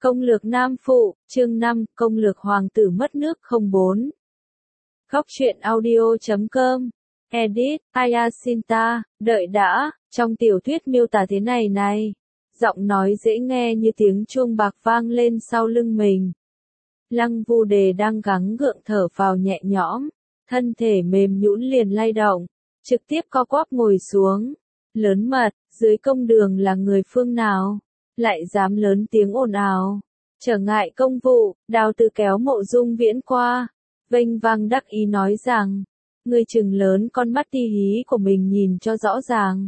Công lược Nam Phụ, chương 5, công lược Hoàng tử mất nước 04. Góc truyện audio.com. Edit, Ayasinta, đợi đã, trong tiểu thuyết miêu tả thế này. Giọng nói dễ nghe như tiếng chuông bạc vang lên sau lưng mình. Lăng Vu Đề đang gắng gượng thở phào nhẹ nhõm, thân thể mềm nhũn liền lay động, trực tiếp co quắp ngồi xuống. Lớn mật, dưới công đường là người phương nào? Lại dám lớn tiếng ồn ào, trở ngại công vụ. Đào Từ kéo Mộ Dung Viễn qua, vênh vang đắc ý nói rằng, ngươi trừng lớn con mắt ti hí của mình nhìn cho rõ ràng.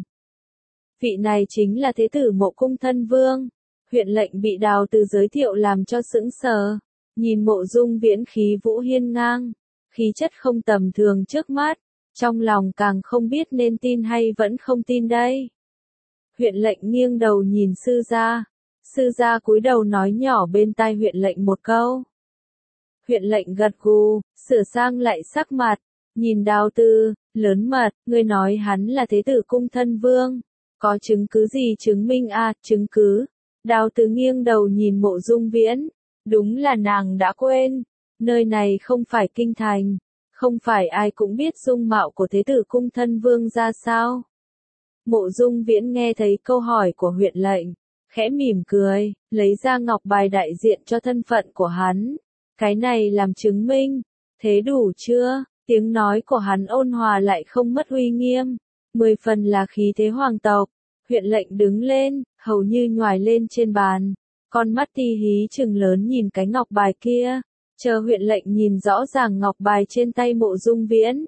Vị này chính là thế tử Mộ Cung thân vương. Huyện lệnh bị Đào Từ giới thiệu làm cho sững sờ, nhìn Mộ Dung Viễn khí vũ hiên ngang, khí chất không tầm thường trước mắt, trong lòng càng không biết nên tin hay vẫn không tin đây. Huyện lệnh nghiêng đầu nhìn sư gia cúi đầu nói nhỏ bên tai huyện lệnh một câu. Huyện lệnh gật gù, sửa sang lại sắc mặt, nhìn Đào Từ, lớn mật, ngươi nói hắn là thế tử cung thân vương, có chứng cứ gì chứng minh à? Chứng cứ? Đào Từ nghiêng đầu nhìn Mộ Dung Viễn, đúng là nàng đã quên, nơi này không phải kinh thành, không phải ai cũng biết dung mạo của thế tử cung thân vương ra sao. Mộ Dung Viễn nghe thấy câu hỏi của huyện lệnh, khẽ mỉm cười, lấy ra ngọc bài đại diện cho thân phận của hắn. Cái này làm chứng minh, thế đủ chưa? Tiếng nói của hắn ôn hòa lại không mất uy nghiêm, 10 phần là khí thế hoàng tộc. Huyện lệnh đứng lên, hầu như nhoài lên trên bàn, con mắt ti hí trừng lớn nhìn cái ngọc bài kia, chờ huyện lệnh nhìn rõ ràng ngọc bài trên tay Mộ Dung Viễn.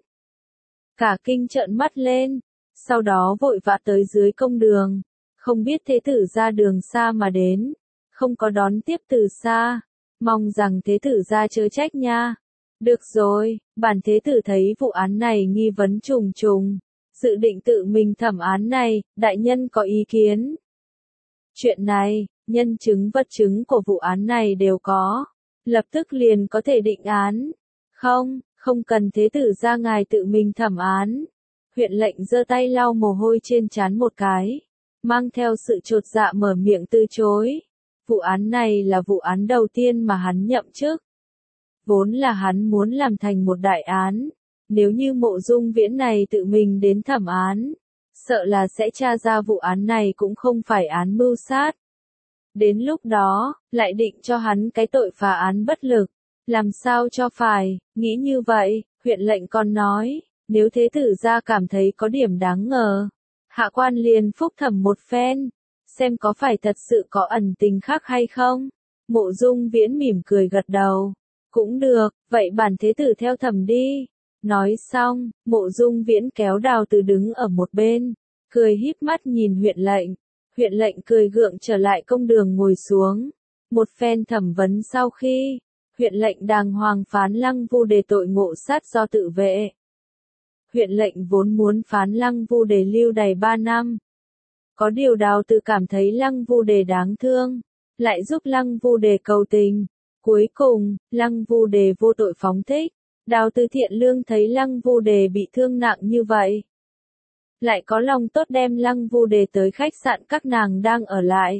Cả kinh trợn mắt lên, sau đó vội vã tới dưới công đường, không biết thế tử ra đường xa mà đến, không có đón tiếp từ xa, mong rằng thế tử ra chớ trách nha. Được rồi, bản thế tử thấy vụ án này nghi vấn trùng trùng, dự định tự mình thẩm án này, đại nhân có ý kiến. Chuyện này, nhân chứng vật chứng của vụ án này đều có, lập tức liền có thể định án. Không cần thế tử ra ngài tự mình thẩm án. Huyện lệnh giơ tay lau mồ hôi trên trán một cái, mang theo sự chột dạ mở miệng từ chối. Vụ án này là vụ án đầu tiên mà hắn nhậm chức. Vốn là hắn muốn làm thành một đại án, nếu như Mộ Dung Viễn này tự mình đến thẩm án, sợ là sẽ tra ra vụ án này cũng không phải án mưu sát. Đến lúc đó, lại định cho hắn cái tội phá án bất lực, làm sao cho phải, nghĩ như vậy, huyện lệnh còn nói, nếu thế tử gia cảm thấy có điểm đáng ngờ, hạ quan liền phúc thẩm một phen, xem có phải thật sự có ẩn tình khác hay không. Mộ Dung Viễn mỉm cười gật đầu, cũng được, vậy bản thế tử theo thẩm đi. Nói xong, Mộ Dung Viễn kéo Đào Từ đứng ở một bên, cười híp mắt nhìn huyện lệnh. Huyện lệnh cười gượng trở lại công đường ngồi xuống. Một phen thẩm vấn sau khi, huyện lệnh đàng hoàng phán Lăng Vu Đề tội ngộ sát do tự vệ. Huyện lệnh vốn muốn phán Lăng Vu Đề lưu đày 3 năm. Có điều Đào Từ cảm thấy Lăng Vu Đề đáng thương, lại giúp Lăng Vu Đề cầu tình. Cuối cùng, Lăng Vu Đề vô tội phóng thích. Đào Từ thiện lương thấy Lăng Vu Đề bị thương nặng như vậy, lại có lòng tốt đem Lăng Vu Đề tới khách sạn các nàng đang ở lại.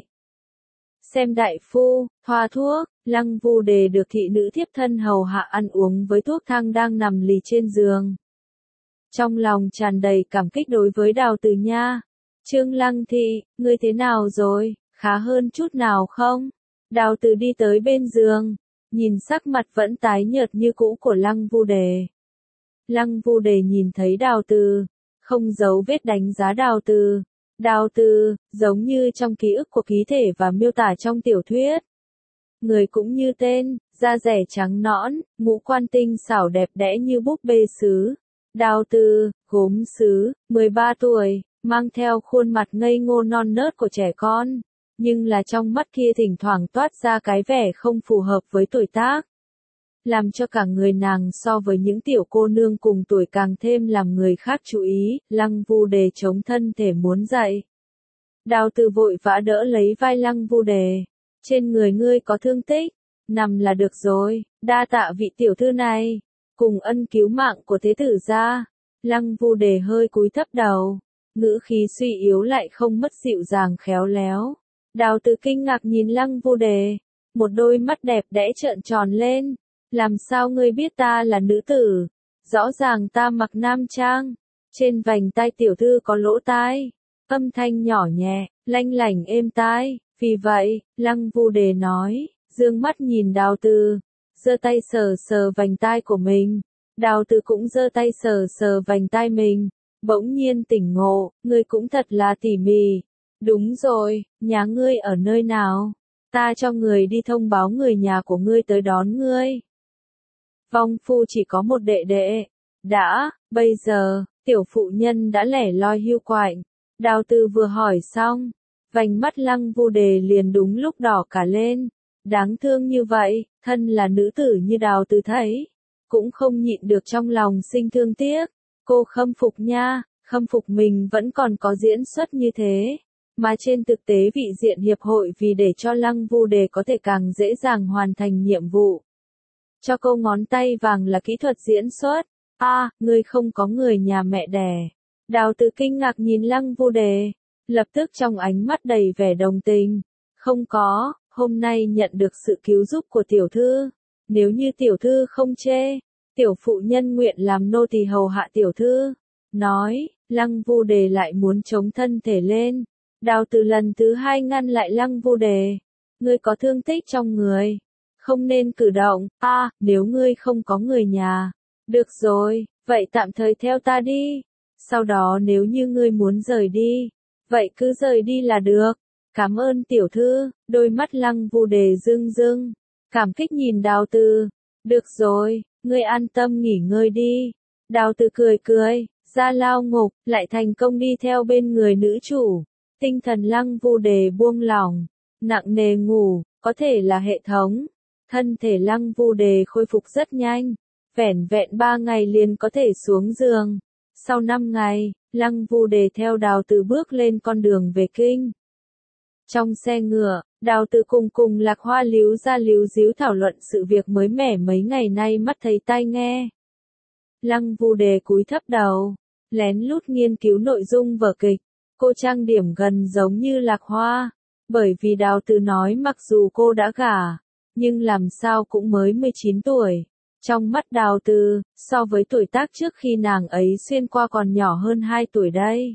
Xem đại phu, thoa thuốc, Lăng Vu Đề được thị nữ thiếp thân hầu hạ ăn uống với thuốc thang đang nằm lì trên giường. Trong lòng tràn đầy cảm kích đối với Đào Từ nha. Trương Lăng thị, ngươi thế nào rồi, khá hơn chút nào không? Đào Từ đi tới bên giường, nhìn sắc mặt vẫn tái nhợt như cũ của Lăng Vu Đề. Lăng Vu Đề nhìn thấy Đào Từ, không giấu vết đánh giá Đào Từ. Đào Từ, giống như trong ký ức của ký thể và miêu tả trong tiểu thuyết. Người cũng như tên, da rẻ trắng nõn, ngũ quan tinh xảo đẹp đẽ như búp bê sứ. Đào Từ, gốm sứ, 13 tuổi, mang theo khuôn mặt ngây ngô non nớt của trẻ con, nhưng là trong mắt kia thỉnh thoảng toát ra cái vẻ không phù hợp với tuổi tác, làm cho cả người nàng so với những tiểu cô nương cùng tuổi càng thêm làm người khác chú ý. Lăng Vu Đề chống thân thể muốn dậy. Đào Từ vội vã đỡ lấy vai Lăng Vu Đề. Trên người ngươi có thương tích, nằm là được rồi, đa tạ vị tiểu thư này, cùng ân cứu mạng của thế tử gia. Lăng Vu Đề hơi cúi thấp đầu, ngữ khí suy yếu lại không mất dịu dàng khéo léo. Đào Từ kinh ngạc nhìn Lăng Vu Đề. một đôi mắt đẹp đẽ trợn tròn lên. Làm sao ngươi biết ta là nữ tử? Rõ ràng ta mặc nam trang. Trên vành tai tiểu thư có lỗ tai. Âm thanh nhỏ nhẹ, lanh lảnh êm tai. Vì vậy, Lăng Vu Đề nói, dương mắt nhìn Đào Từ, giơ tay sờ sờ vành tai của mình. Đào Từ cũng giơ tay sờ sờ vành tai mình. Bỗng nhiên tỉnh ngộ, ngươi cũng thật là tỉ mỉ. Đúng rồi, nhà ngươi ở nơi nào? Ta cho người đi thông báo người nhà của ngươi tới đón ngươi. Vong phu chỉ có một đệ đệ. Bây giờ, tiểu phụ nhân đã lẻ loi hiu quạnh. Đào Từ vừa hỏi xong, vành mắt Lăng Vu Đề liền đúng lúc đỏ cả lên. Đáng thương như vậy, thân là nữ tử như Đào Từ thấy, cũng không nhịn được trong lòng sinh thương tiếc. Cô khâm phục nha, khâm phục mình vẫn còn có diễn xuất như thế. Mà trên thực tế vị diện hiệp hội vì để cho Lăng Vu Đề có thể càng dễ dàng hoàn thành nhiệm vụ. Cho câu ngón tay vàng là kỹ thuật diễn xuất. Ngươi không có người nhà mẹ đẻ. Đào Từ kinh ngạc nhìn Lăng Vu Đề, lập tức trong ánh mắt đầy vẻ đồng tình. Không có, hôm nay nhận được sự cứu giúp của tiểu thư. Nếu như tiểu thư không chê, tiểu phụ nhân nguyện làm nô tỳ hầu hạ tiểu thư. Nói, Lăng Vu Đề lại muốn chống thân thể lên. Đào Từ lần thứ hai ngăn lại Lăng Vu Đề. Ngươi có thương tích trong người, không nên cử động. Nếu ngươi không có người nhà, được rồi, vậy tạm thời theo ta đi. Sau đó nếu như ngươi muốn rời đi, vậy cứ rời đi là được. Cảm ơn tiểu thư. Đôi mắt Lăng Vu Đề rưng rưng, cảm kích nhìn Đào Từ. Được rồi, ngươi an tâm nghỉ ngơi đi. Đào Từ cười cười, ra lao ngục, lại thành công đi theo bên người nữ chủ. Tinh thần Lăng Vu Đề buông lỏng, nặng nề ngủ, có thể là hệ thống. Thân thể Lăng Vu Đề khôi phục rất nhanh, vẻn vẹn 3 ngày liền có thể xuống giường. Sau 5 ngày, Lăng Vu Đề theo Đào Từ bước lên con đường về kinh. Trong xe ngựa, Đào Từ cùng Lạc Hoa líu ra líu díu thảo luận sự việc mới mẻ mấy ngày nay mắt thấy tai nghe. Lăng Vu Đề cúi thấp đầu, lén lút nghiên cứu nội dung vở kịch. Cô trang điểm gần giống như Lạc Hoa, bởi vì Đào Từ nói mặc dù cô đã gả, nhưng làm sao cũng mới 19 tuổi. Trong mắt Đào Từ, so với tuổi tác trước khi nàng ấy xuyên qua còn nhỏ hơn 2 tuổi đây.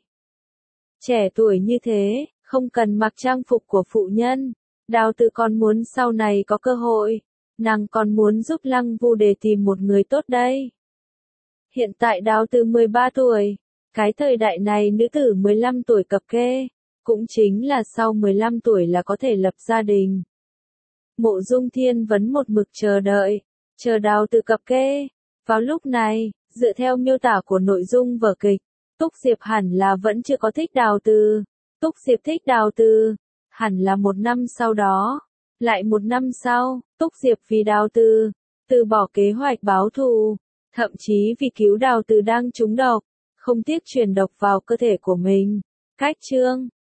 Trẻ tuổi như thế, không cần mặc trang phục của phụ nhân. Đào Từ còn muốn sau này có cơ hội, nàng còn muốn giúp Lăng Vu Đề tìm một người tốt đây. Hiện tại Đào Từ 13 tuổi. Cái thời đại này nữ tử 15 tuổi cập kê, cũng chính là sau 15 tuổi là có thể lập gia đình. Mộ Dung Thiên vẫn một mực chờ đợi, chờ Đào Từ cập kê. Vào lúc này, dựa theo miêu tả của nội dung vở kịch, Túc Diệp hẳn là vẫn chưa có thích Đào Từ. Túc Diệp thích Đào Từ, hẳn là 1 năm sau đó. Lại 1 năm sau, Túc Diệp vì Đào Từ, từ bỏ kế hoạch báo thù, thậm chí vì cứu Đào Từ đang trúng độc, không tiếc truyền độc vào cơ thể của mình. Cách chương